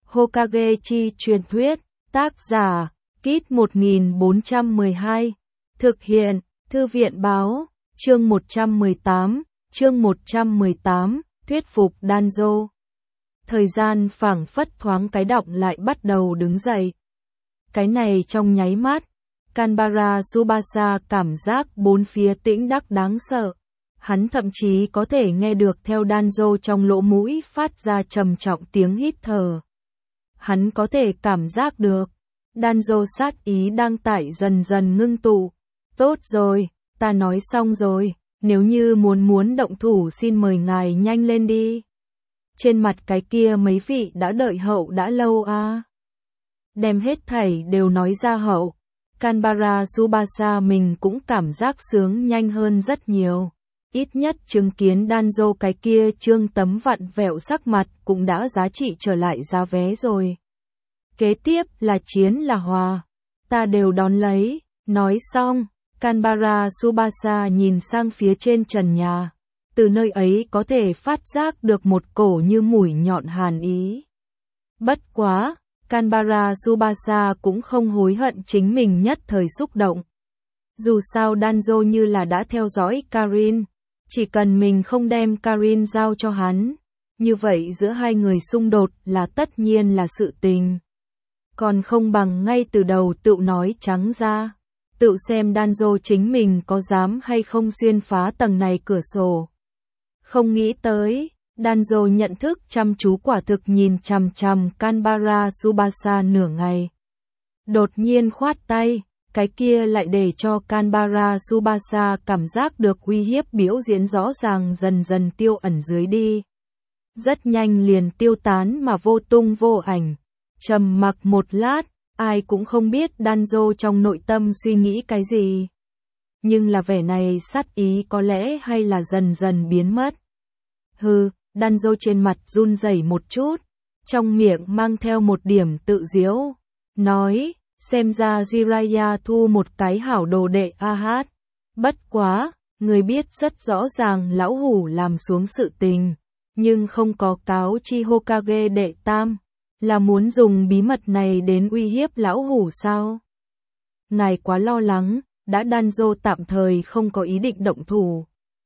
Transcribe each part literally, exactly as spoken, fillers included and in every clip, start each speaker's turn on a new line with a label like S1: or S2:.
S1: Hokage chi truyền thuyết, tác giả, Kit một nghìn bốn trăm mười hai, thực hiện, Thư viện báo, chương một trăm mười tám, chương một trăm mười tám, thuyết phục Danzo. Thời gian phảng phất thoáng cái động lại bắt đầu đứng dậy. Cái này trong nháy mắt, Kanbara Tsubasa cảm giác bốn phía tĩnh đắc đáng sợ. Hắn thậm chí có thể nghe được theo Danzo trong lỗ mũi phát ra trầm trọng tiếng hít thở. Hắn có thể cảm giác được, Danzo sát ý đang tải dần dần ngưng tụ. Tốt rồi, ta nói xong rồi, nếu như muốn muốn động thủ xin mời ngài nhanh lên đi. Trên mặt cái kia mấy vị đã đợi hậu đã lâu à. Đem hết thảy đều nói ra hậu. Kanbara Tsubasa mình cũng cảm giác sướng nhanh hơn rất nhiều. Ít nhất chứng kiến Danzo cái kia trương tấm vặn vẹo sắc mặt cũng đã giá trị trở lại giá vé rồi. Kế tiếp là chiến là hòa. Ta đều đón lấy. Nói xong, Kanbara Tsubasa nhìn sang phía trên trần nhà. Từ nơi ấy có thể phát giác được một cổ như mũi nhọn hàn ý. Bất quá, Kanbara Tsubasa cũng không hối hận chính mình nhất thời xúc động. Dù sao Danzo như là đã theo dõi Karin, chỉ cần mình không đem Karin giao cho hắn, như vậy giữa hai người xung đột là tất nhiên là sự tình. Còn không bằng ngay từ đầu tự nói trắng ra, tự xem Danzo chính mình có dám hay không xuyên phá tầng này cửa sổ. Không nghĩ tới, Danzo nhận thức chăm chú quả thực nhìn chằm chằm Kanbara Tsubasa nửa ngày. Đột nhiên khoát tay, cái kia lại để cho Kanbara Tsubasa cảm giác được uy hiếp biểu diễn rõ ràng dần dần tiêu ẩn dưới đi. Rất nhanh liền tiêu tán mà vô tung vô ảnh. Trầm mặc một lát, ai cũng không biết Danzo trong nội tâm suy nghĩ cái gì. Nhưng là vẻ này sát ý có lẽ hay là dần dần biến mất. Hừ, Danzo trên mặt run rẩy một chút, trong miệng mang theo một điểm tự giễu, nói, xem ra Jiraiya thu một cái hảo đồ đệ a hát. Bất quá, người biết rất rõ ràng lão hủ làm xuống sự tình, nhưng không có cáo chi Hokage đệ tam, là muốn dùng bí mật này đến uy hiếp lão hủ sao? Ngài quá lo lắng, đã Danzo tạm thời không có ý định động thủ.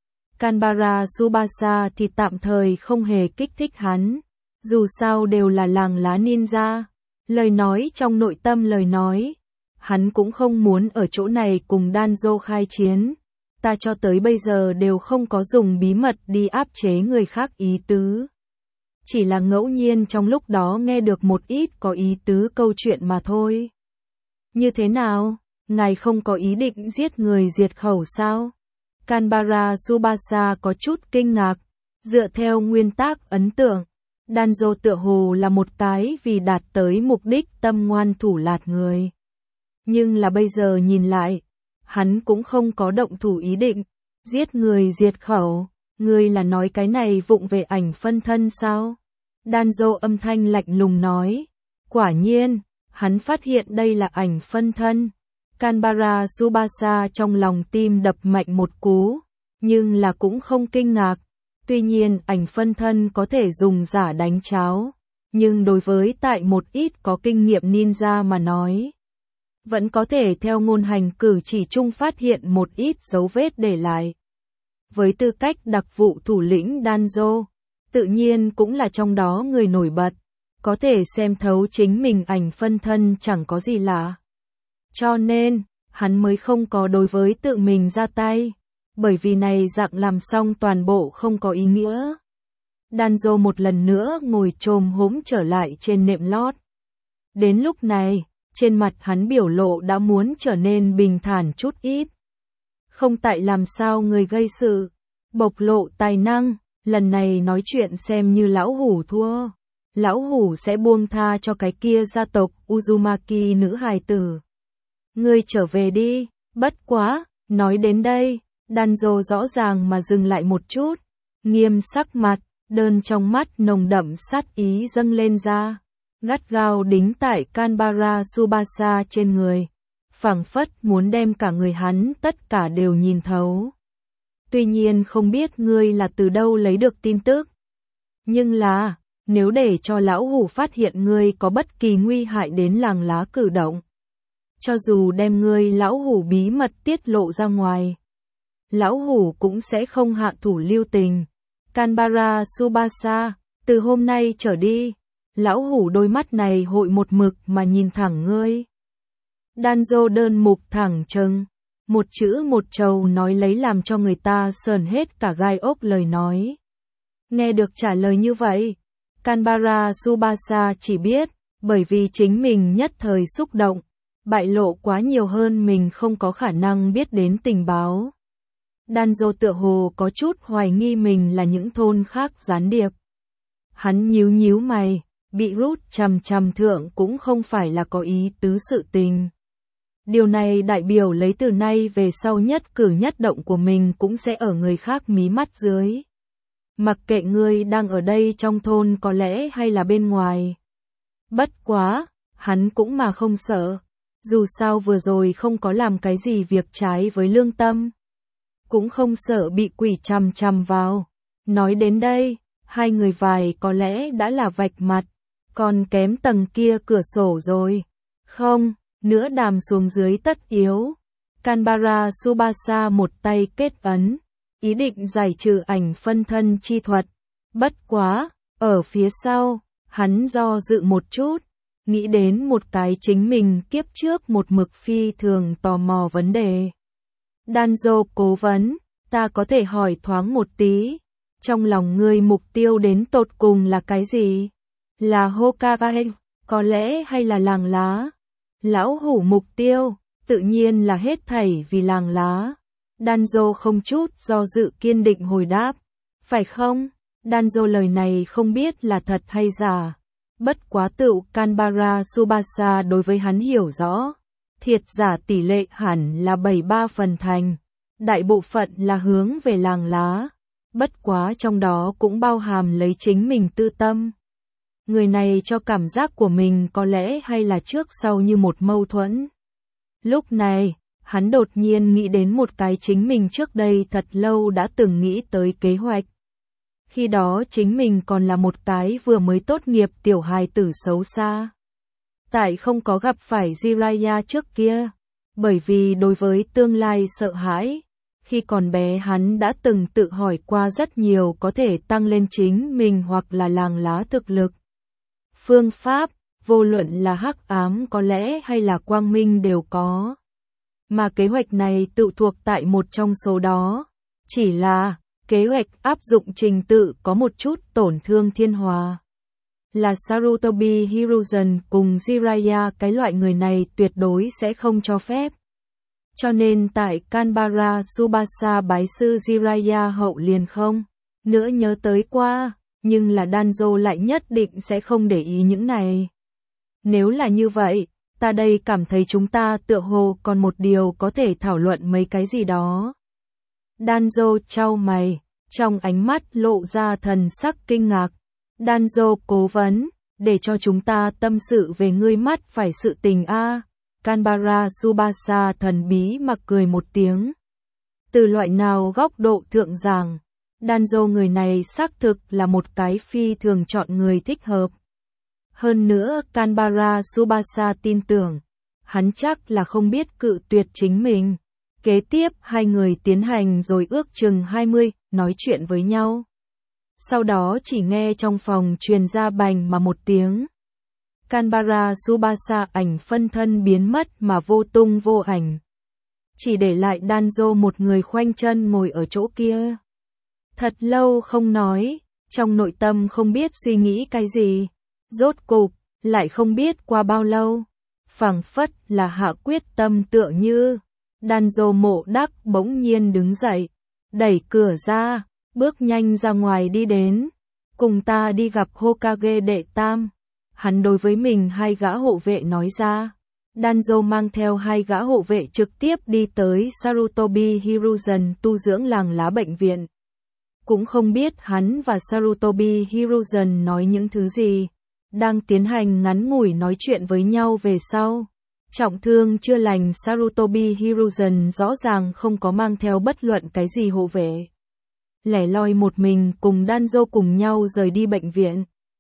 S1: Kanbara Tsubasa thì tạm thời không hề kích thích hắn, dù sao đều là làng lá ninja. Lời nói trong nội tâm lời nói, hắn cũng không muốn ở chỗ này cùng Danzo khai chiến. Ta cho tới bây giờ đều không có dùng bí mật đi áp chế người khác ý tứ. Chỉ là ngẫu nhiên trong lúc đó nghe được một ít có ý tứ câu chuyện mà thôi. Như thế nào? Ngài không có ý định giết người diệt khẩu sao? Kanbara Tsubasa có chút kinh ngạc, dựa theo nguyên tắc ấn tượng, Danzo tựa hồ là một cái vì đạt tới mục đích tâm ngoan thủ lạt người. Nhưng là bây giờ nhìn lại, hắn cũng không có động thủ ý định, giết người diệt khẩu, người là nói cái này vụng về ảnh phân thân sao? Danzo âm thanh lạnh lùng nói, quả nhiên, hắn phát hiện đây là ảnh phân thân. Kanbara Tsubasa trong lòng tim đập mạnh một cú, nhưng là cũng không kinh ngạc. Tuy nhiên ảnh phân thân có thể dùng giả đánh cháo, nhưng đối với tại một ít có kinh nghiệm ninja mà nói, vẫn có thể theo ngôn hành cử chỉ chung phát hiện một ít dấu vết để lại. Với tư cách đặc vụ thủ lĩnh Danzo, tự nhiên cũng là trong đó người nổi bật, có thể xem thấu chính mình ảnh phân thân chẳng có gì lạ. Cho nên, hắn mới không có đối với tự mình ra tay, bởi vì này dạng làm xong toàn bộ không có ý nghĩa. Danzo một lần nữa ngồi chồm hổm trở lại trên nệm lót. Đến lúc này, trên mặt hắn biểu lộ đã muốn trở nên bình thản chút ít. Không tại làm sao người gây sự, bộc lộ tài năng, lần này nói chuyện xem như lão hủ thua. Lão hủ sẽ buông tha cho cái kia gia tộc Uzumaki nữ hài tử. Ngươi trở về đi, bất quá, nói đến đây, Danzo rõ ràng mà dừng lại một chút, nghiêm sắc mặt, đơn trong mắt nồng đậm sát ý dâng lên ra, gắt gao đính tại Kanbara Tsubasa trên người, phảng phất muốn đem cả người hắn tất cả đều nhìn thấu. Tuy nhiên không biết ngươi là từ đâu lấy được tin tức, nhưng là, Nếu để cho lão hủ phát hiện ngươi có bất kỳ nguy hại đến làng lá cử động, cho dù đem ngươi lão hủ bí mật tiết lộ ra ngoài, lão hủ cũng sẽ không hạ thủ lưu tình. Canberra Tsubasa, từ hôm nay trở đi, lão hủ đôi mắt này hội một mực mà nhìn thẳng ngươi. Danzo đơn mục thẳng trừng, một chữ một trầu nói lấy làm cho người ta sờn hết cả gai ốc lời nói. Nghe được trả lời như vậy, Canberra Tsubasa chỉ biết, bởi vì chính mình nhất thời xúc động, bại lộ quá nhiều hơn mình không có khả năng biết đến tình báo. Danzo tựa hồ có chút hoài nghi mình là những thôn khác gián điệp. Hắn nhíu nhíu mày, bị rút chằm chằm thượng cũng không phải là có ý tứ sự tình. Điều này đại biểu lấy từ nay về sau nhất cử nhất động của mình cũng sẽ ở người khác mí mắt dưới. Mặc kệ ngươi đang ở đây trong thôn có lẽ hay là bên ngoài. Bất quá, hắn cũng mà không sợ. Dù sao vừa rồi không có làm cái gì việc trái với lương tâm. Cũng không sợ bị quỷ chằm chằm vào. Nói đến đây, hai người vài có lẽ đã là vạch mặt. Còn kém tầng kia cửa sổ rồi. Không, nữa đàm xuống dưới tất yếu. Canberra Tsubasa một tay kết ấn. Ý định giải trừ ảnh phân thân chi thuật. Bất quá, ở phía sau, hắn do dự một chút, nghĩ đến một cái chính mình kiếp trước một mực phi thường tò mò vấn đề. Danzo cố vấn, ta có thể hỏi thoáng một tí, trong lòng ngươi mục tiêu đến tột cùng là cái gì? Là Hokage, có lẽ hay là làng lá? Lão hủ mục tiêu, tự nhiên là hết thảy vì làng lá. Danzo không chút do dự kiên định hồi đáp. Phải không? Danzo lời này không biết là thật hay giả. Bất quá tựu Canberra Tsubasa đối với hắn hiểu rõ. Thiệt giả tỷ lệ hẳn là bảy ba phần thành. Đại bộ phận là hướng về làng lá. Bất quá trong đó cũng bao hàm lấy chính mình tư tâm. Người này cho cảm giác của mình có lẽ hay là trước sau như một mâu thuẫn. Lúc này, hắn đột nhiên nghĩ đến một cái chính mình trước đây thật lâu đã từng nghĩ tới kế hoạch. Khi đó chính mình còn là một cái vừa mới tốt nghiệp tiểu hài tử xấu xa. Tại không có gặp phải Jiraiya trước kia, bởi vì đối với tương lai sợ hãi, khi còn bé hắn đã từng tự hỏi qua rất nhiều có thể tăng lên chính mình hoặc là làng lá thực lực. Phương pháp, vô luận là hắc ám có lẽ hay là quang minh đều có. Mà kế hoạch này tự thuộc tại một trong số đó. Chỉ là, kế hoạch áp dụng trình tự có một chút tổn thương thiên hòa. Là Sarutobi Hiruzen cùng Jiraiya cái loại người này tuyệt đối sẽ không cho phép. Cho nên tại Canberra Tsubasa bái sư Jiraiya hậu liền không nữa nhớ tới qua, nhưng là Danzo lại nhất định sẽ không để ý những này. Nếu là như vậy, ta đây cảm thấy chúng ta tựa hồ còn một điều có thể thảo luận mấy cái gì đó. Danzo chau mày, trong ánh mắt lộ ra thần sắc kinh ngạc. Danzo cố vấn, để cho chúng ta tâm sự về ngươi mắt phải sự tình a. Canberra Tsubasa thần bí mà cười một tiếng. Từ loại nào góc độ thượng giảng, Danzo người này xác thực là một cái phi thường chọn người thích hợp. Hơn nữa Canberra Tsubasa tin tưởng, hắn chắc là không biết cự tuyệt chính mình. Kế tiếp hai người tiến hành rồi ước chừng hai mươi, nói chuyện với nhau. Sau đó chỉ nghe trong phòng truyền ra bành mà một tiếng. Canberra Tsubasa ảnh phân thân biến mất mà vô tung vô ảnh. Chỉ để lại Danzo một người khoanh chân ngồi ở chỗ kia. Thật lâu không nói, trong nội tâm không biết suy nghĩ cái gì. Rốt cục, lại không biết qua bao lâu. Phảng phất là hạ quyết tâm tựa như. Danzo mộ đắc bỗng nhiên đứng dậy, đẩy cửa ra, bước nhanh ra ngoài đi đến. Cùng ta đi gặp Hokage đệ tam. Hắn đối với mình hai gã hộ vệ nói ra. Danzo mang theo hai gã hộ vệ trực tiếp đi tới Sarutobi Hiruzen tu dưỡng làng lá bệnh viện. Cũng không biết hắn và Sarutobi Hiruzen nói những thứ gì. Đang tiến hành ngắn ngủi nói chuyện với nhau về sau. Trọng thương chưa lành Sarutobi Hiruzen rõ ràng không có mang theo bất luận cái gì hộ vệ. Lẻ loi một mình cùng Danzo cùng nhau rời đi bệnh viện.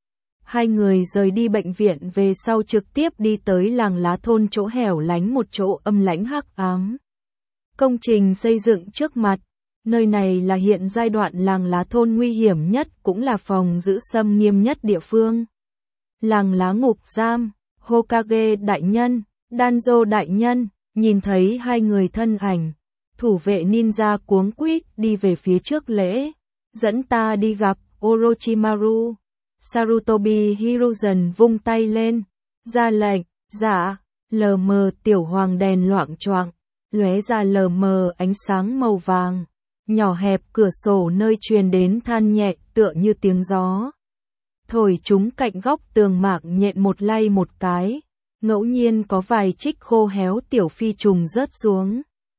S1: Hai người rời đi bệnh viện về sau trực tiếp đi tới làng lá thôn chỗ hẻo lánh một chỗ âm lãnh hắc ám. Công trình xây dựng trước mặt, nơi này là hiện giai đoạn làng lá thôn nguy hiểm nhất cũng là phòng giữ xâm nghiêm nhất địa phương. Làng lá ngục giam, Hokage đại nhân, Danzo đại nhân, nhìn thấy hai người thân ảnh, thủ vệ ninja cuống quýt đi về phía trước lễ, dẫn ta đi gặp Orochimaru. Sarutobi Hiruzen vung tay lên, ra lệnh, dạ, lờ mờ tiểu hoàng đèn loạng choạng, lóe ra lờ mờ ánh sáng màu vàng, nhỏ hẹp cửa sổ nơi truyền đến than nhẹ tựa như tiếng gió. Thổi chúng cạnh góc tường mạc nhện một lay một cái, ngẫu nhiên có vài trích khô héo tiểu phi trùng rớt xuống.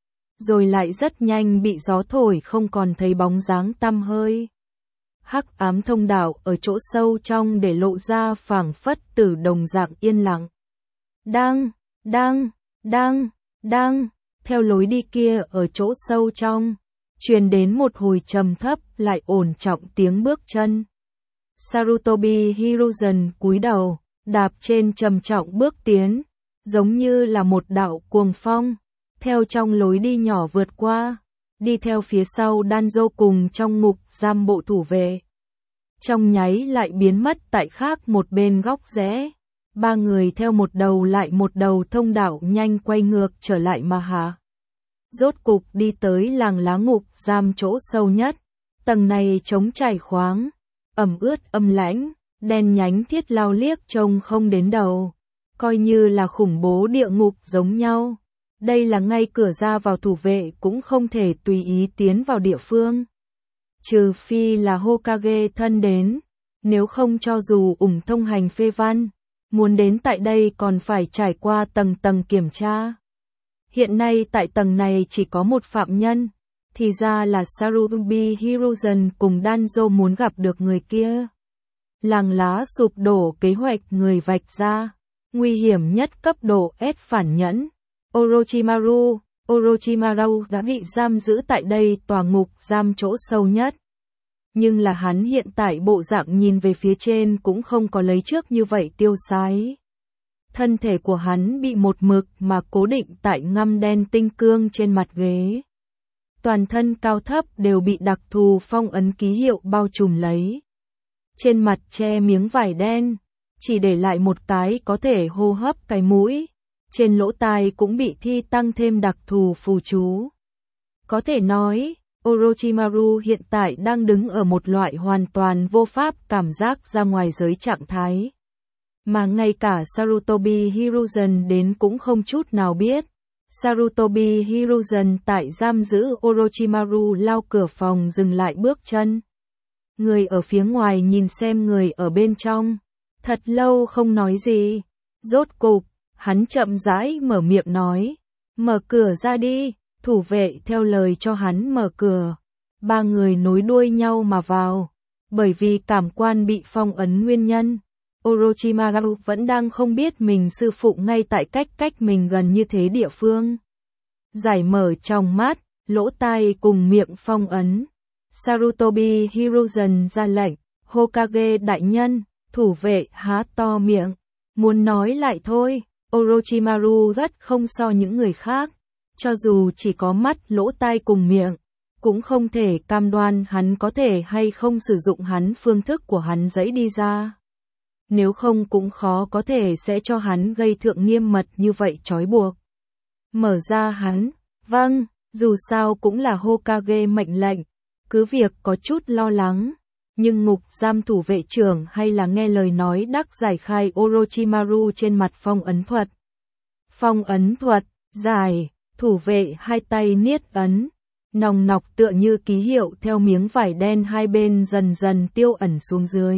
S1: Rồi lại rất nhanh bị gió thổi không còn thấy bóng dáng tăm hơi. Hắc ám thông đạo ở chỗ sâu trong để lộ ra phảng phất từ đồng dạng yên lặng. Đang, đang, đang, đang, theo lối đi kia ở chỗ sâu trong, truyền đến một hồi trầm thấp lại ổn trọng tiếng bước chân. Sarutobi Hiruzen cúi đầu, đạp trên trầm trọng bước tiến, giống như là một đạo cuồng phong, theo trong lối đi nhỏ vượt qua. Đi theo phía sau Danzo cùng trong ngục giam bộ thủ vệ. Trong nháy lại biến mất tại khác một bên góc rẽ. Ba người theo một đầu lại một đầu thông đạo nhanh quay ngược trở lại mà hạ. Rốt cục đi tới làng lá ngục giam chỗ sâu nhất. Tầng này trống trải khoáng, ẩm ướt âm lãnh, đen nhánh thiết lao liếc trông không đến đầu. Coi như là khủng bố địa ngục giống nhau. Đây là ngay cửa ra vào thủ vệ cũng không thể tùy ý tiến vào địa phương. Trừ phi là Hokage thân đến, nếu không cho dù ủng thông hành phê văn, muốn đến tại đây còn phải trải qua tầng tầng kiểm tra. Hiện nay tại tầng này chỉ có một phạm nhân, thì ra là Sarutobi Hiruzen cùng Danzo muốn gặp được người kia. Làng lá sụp đổ kế hoạch người vạch ra, nguy hiểm nhất cấp độ S phản nhẫn. Orochimaru, Orochimaru đã bị giam giữ tại đây tòa ngục giam chỗ sâu nhất. Nhưng là hắn hiện tại bộ dạng nhìn về phía trên cũng không có lấy trước như vậy tiêu sái. Thân thể của hắn bị một mực mà cố định tại ngăm đen tinh cương trên mặt ghế. Toàn thân cao thấp đều bị đặc thù phong ấn ký hiệu bao trùm lấy. Trên mặt che miếng vải đen, chỉ để lại một cái có thể hô hấp cái mũi. Trên lỗ tai cũng bị thi tăng thêm đặc thù phù chú. Có thể nói, Orochimaru hiện tại đang đứng ở một loại hoàn toàn vô pháp cảm giác ra ngoài giới trạng thái. Mà ngay cả Sarutobi Hiruzen đến cũng không chút nào biết. Sarutobi Hiruzen tại giam giữ Orochimaru lao cửa phòng dừng lại bước chân. Người ở phía ngoài nhìn xem người ở bên trong. Thật lâu không nói gì. Rốt cục. Hắn chậm rãi mở miệng nói, mở cửa ra đi, thủ vệ theo lời cho hắn mở cửa. Ba người nối đuôi nhau mà vào, bởi vì cảm quan bị phong ấn nguyên nhân. Orochimaru vẫn đang không biết mình sư phụ ngay tại cách cách mình gần như thế địa phương. Giải mở trong mắt, lỗ tai cùng miệng phong ấn. Sarutobi Hiruzen ra lệnh, Hokage đại nhân, thủ vệ há to miệng, muốn nói lại thôi. Orochimaru rất không so những người khác, cho dù chỉ có mắt, lỗ tai cùng miệng, cũng không thể cam đoan hắn có thể hay không sử dụng hắn phương thức của hắn dẫy đi ra. Nếu không cũng khó có thể sẽ cho hắn gây thượng nghiêm mật như vậy trói buộc. Mở ra hắn, vâng, dù sao cũng là Hokage mệnh lệnh, cứ việc có chút lo lắng. Nhưng ngục giam thủ vệ trưởng hay là nghe lời nói đắc giải khai Orochimaru trên mặt phong ấn thuật. Phong ấn thuật, giải, thủ vệ hai tay niết ấn, nòng nọc tựa như ký hiệu theo miếng vải đen hai bên dần dần tiêu ẩn xuống dưới.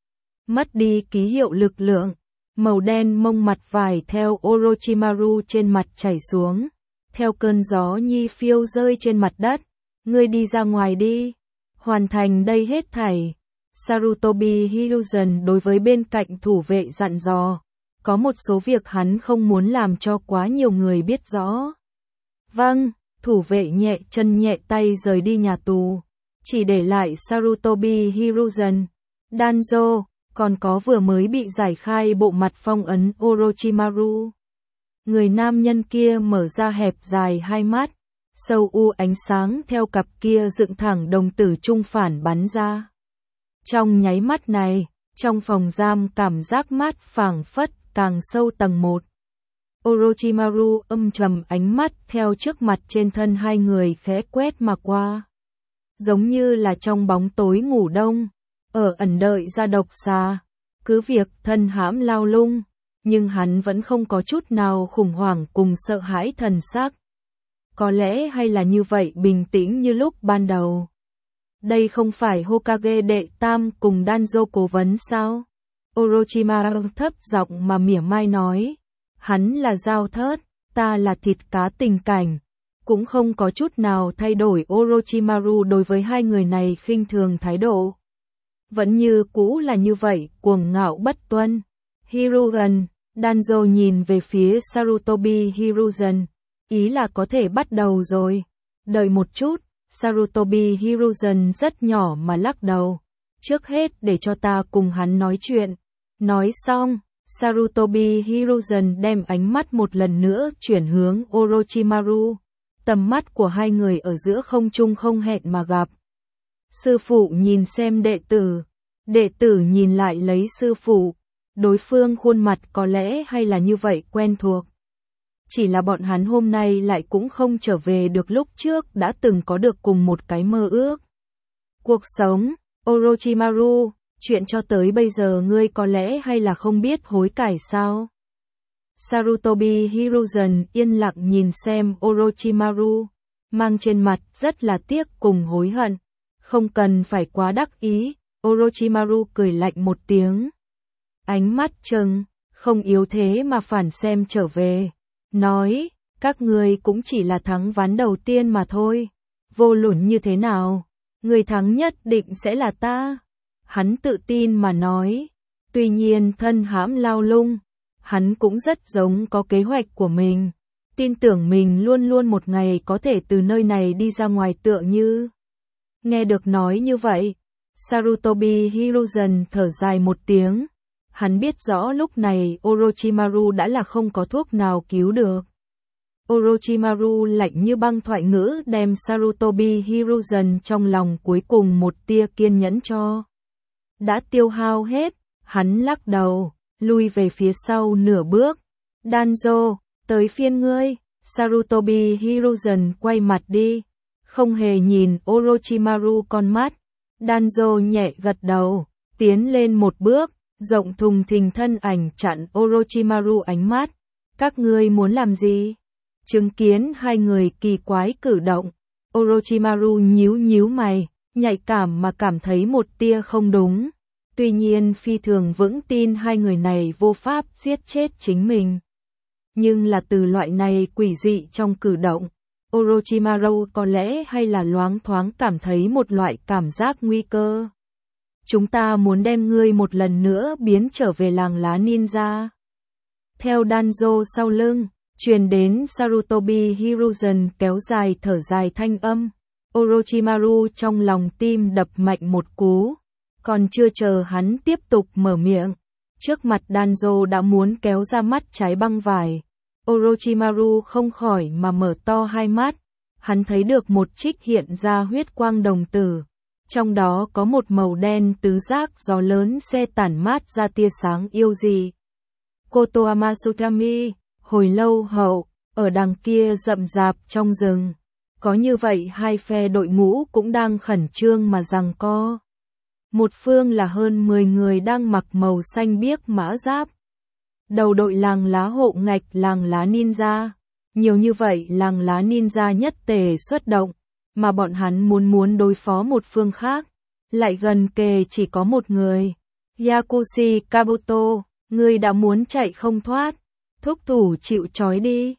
S1: Mất đi ký hiệu lực lượng, màu đen mông mặt vải theo Orochimaru trên mặt chảy xuống, theo cơn gió nhi phiêu rơi trên mặt đất. Ngươi đi ra ngoài đi. Hoàn thành đây hết thảy. Sarutobi Hiruzen đối với bên cạnh thủ vệ dặn dò. Có một số việc hắn không muốn làm cho quá nhiều người biết rõ. Vâng, thủ vệ nhẹ chân nhẹ tay rời đi nhà tù. Chỉ để lại Sarutobi Hiruzen, Danzo, còn có vừa mới bị giải khai bộ mặt phong ấn Orochimaru. Người nam nhân kia mở ra hẹp dài hai mắt, sâu u ánh sáng theo cặp kia dựng thẳng đồng tử trung phản bắn ra. Trong nháy mắt này, trong phòng giam cảm giác mát phảng phất càng sâu tầng một. Orochimaru âm trầm ánh mắt theo trước mặt trên thân hai người khẽ quét mà qua. Giống như là trong bóng tối ngủ đông, ở ẩn đợi ra độc xà. Cứ việc thân hãm lao lung, nhưng hắn vẫn không có chút nào khủng hoảng cùng sợ hãi thần sắc. Có lẽ hay là như vậy bình tĩnh như lúc ban đầu. Đây không phải Hokage đệ tam cùng Danzo cố vấn sao? Orochimaru thấp giọng mà mỉa mai nói. Hắn là dao thớt, ta là thịt cá tình cảnh. Cũng không có chút nào thay đổi Orochimaru đối với hai người này khinh thường thái độ. Vẫn như cũ là như vậy, cuồng ngạo bất tuân. Hiruzen, Danzo nhìn về phía Sarutobi Hiruzen. Ý là có thể bắt đầu rồi. Đợi một chút, Sarutobi Hiruzen rất nhỏ mà lắc đầu. Trước hết để cho ta cùng hắn nói chuyện. Nói xong, Sarutobi Hiruzen đem ánh mắt một lần nữa chuyển hướng Orochimaru. Tầm mắt của hai người ở giữa không trung không hẹn mà gặp. Sư phụ nhìn xem đệ tử, đệ tử nhìn lại lấy sư phụ, đối phương khuôn mặt có lẽ hay là như vậy quen thuộc. Chỉ là bọn hắn hôm nay lại cũng không trở về được lúc trước đã từng có được cùng một cái mơ ước. Cuộc sống, Orochimaru, chuyện cho tới bây giờ ngươi có lẽ hay là không biết hối cải sao? Sarutobi Hiruzen yên lặng nhìn xem Orochimaru, mang trên mặt rất là tiếc cùng hối hận. Không cần phải quá đắc ý, Orochimaru cười lạnh một tiếng. Ánh mắt trừng, không yếu thế mà phản xem trở về. Nói, các ngươi cũng chỉ là thắng ván đầu tiên mà thôi. Vô luận như thế nào, người thắng nhất định sẽ là ta. Hắn tự tin mà nói. Tuy nhiên thân hãm lao lung, hắn cũng rất giống có kế hoạch của mình. Tin tưởng mình luôn luôn một ngày có thể từ nơi này đi ra ngoài tựa như. Nghe được nói như vậy, Sarutobi Hiruzen thở dài một tiếng. Hắn biết rõ lúc này Orochimaru đã là không có thuốc nào cứu được. Orochimaru lạnh như băng thoại ngữ đem Sarutobi Hiruzen trong lòng cuối cùng một tia kiên nhẫn cho. Đã tiêu hao hết, hắn lắc đầu, lui về phía sau nửa bước. Danzo, tới phiên ngươi. Sarutobi Hiruzen quay mặt đi, không hề nhìn Orochimaru con mắt. Danzo nhẹ gật đầu, tiến lên một bước, rộng thùng thình thân ảnh chặn Orochimaru ánh mắt. Các ngươi muốn làm gì? Chứng kiến hai người kỳ quái cử động, Orochimaru nhíu nhíu mày, nhạy cảm mà cảm thấy một tia không đúng. Tuy nhiên phi thường vững tin hai người này vô pháp giết chết chính mình. Nhưng là từ loại này quỷ dị trong cử động, Orochimaru có lẽ hay là loáng thoáng cảm thấy một loại cảm giác nguy cơ. Chúng ta muốn đem ngươi một lần nữa biến trở về làng lá ninja. Theo Danzo sau lưng, truyền đến Sarutobi Hiruzen kéo dài thở dài thanh âm. Orochimaru trong lòng tim đập mạnh một cú. Còn chưa chờ hắn tiếp tục mở miệng, trước mặt Danzo đã muốn kéo ra mắt trái băng vải. Orochimaru không khỏi mà mở to hai mắt. Hắn thấy được một trích hiện ra huyết quang đồng tử. Trong đó có một màu đen tứ giác gió lớn xe tản mát ra tia sáng yêu dị. Kotoama Sukami, hồi lâu hậu, ở đằng kia rậm rạp trong rừng. Có như vậy hai phe đội ngũ cũng đang khẩn trương mà giằng co. Một phương là hơn mười người đang mặc màu xanh biếc mã giáp. Đầu đội làng lá hộ ngạch làng lá ninja. Nhiều như vậy làng lá ninja nhất tề xuất động. Mà bọn hắn muốn muốn đối phó một phương khác. Lại gần kề chỉ có một người. Yakushi Kabuto, ngươi đã muốn chạy không thoát. Thúc thủ chịu trói đi.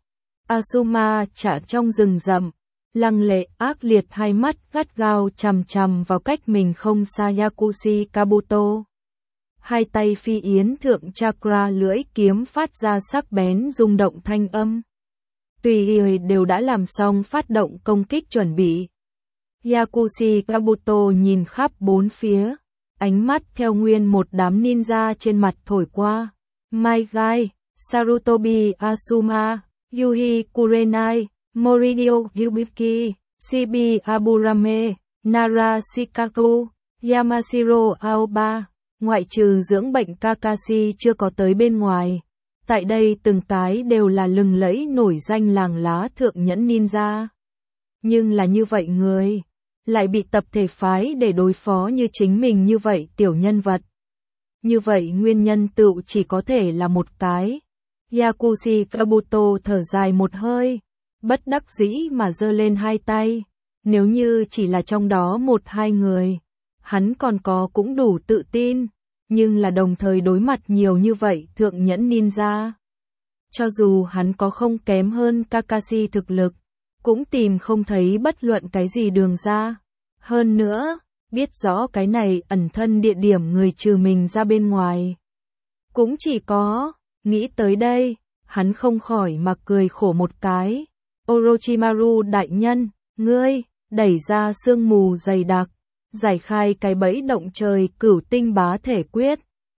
S1: Asuma trả trong rừng rậm. Lăng lệ ác liệt hai mắt gắt gao chằm chằm vào cách mình không xa Yakushi Kabuto. Hai tay phi yến thượng chakra lưỡi kiếm phát ra sắc bén rung động thanh âm. Tùy người đều đã làm xong phát động công kích chuẩn bị. Yakushi Kabuto nhìn khắp bốn phía. ánh mắt theo nguyên một đám ninja trên mặt thổi qua. Mai Gai, Sarutobi Asuma, Yuhi Kurenai, Moridio Yubiki, Shibi Aburame, Nara Shikaku, Yamashiro Aoba, ngoại trừ dưỡng bệnh Kakashi chưa có tới bên ngoài. Tại đây từng cái đều là lừng lẫy nổi danh làng lá thượng nhẫn ninja. Nhưng là như vậy người, lại bị tập thể phái để đối phó như chính mình như vậy tiểu nhân vật. Như vậy nguyên nhân tựu chỉ có thể là một cái. Yakushi Kabuto thở dài một hơi, bất đắc dĩ mà giơ lên hai tay. Nếu như chỉ là trong đó một hai người, hắn còn có cũng đủ tự tin, nhưng là đồng thời đối mặt nhiều như vậy thượng nhẫn ninja. Cho dù hắn có không kém hơn Kakashi thực lực, cũng tìm không thấy bất luận cái gì đường ra. Hơn nữa, biết rõ cái này ẩn thân địa điểm người trừ mình ra bên ngoài. Cũng chỉ có, nghĩ tới đây, hắn không khỏi mà cười khổ một cái. Orochimaru đại nhân, ngươi, đẩy ra sương mù dày đặc, giải khai cái bẫy động trời cửu tinh bá thể quyết.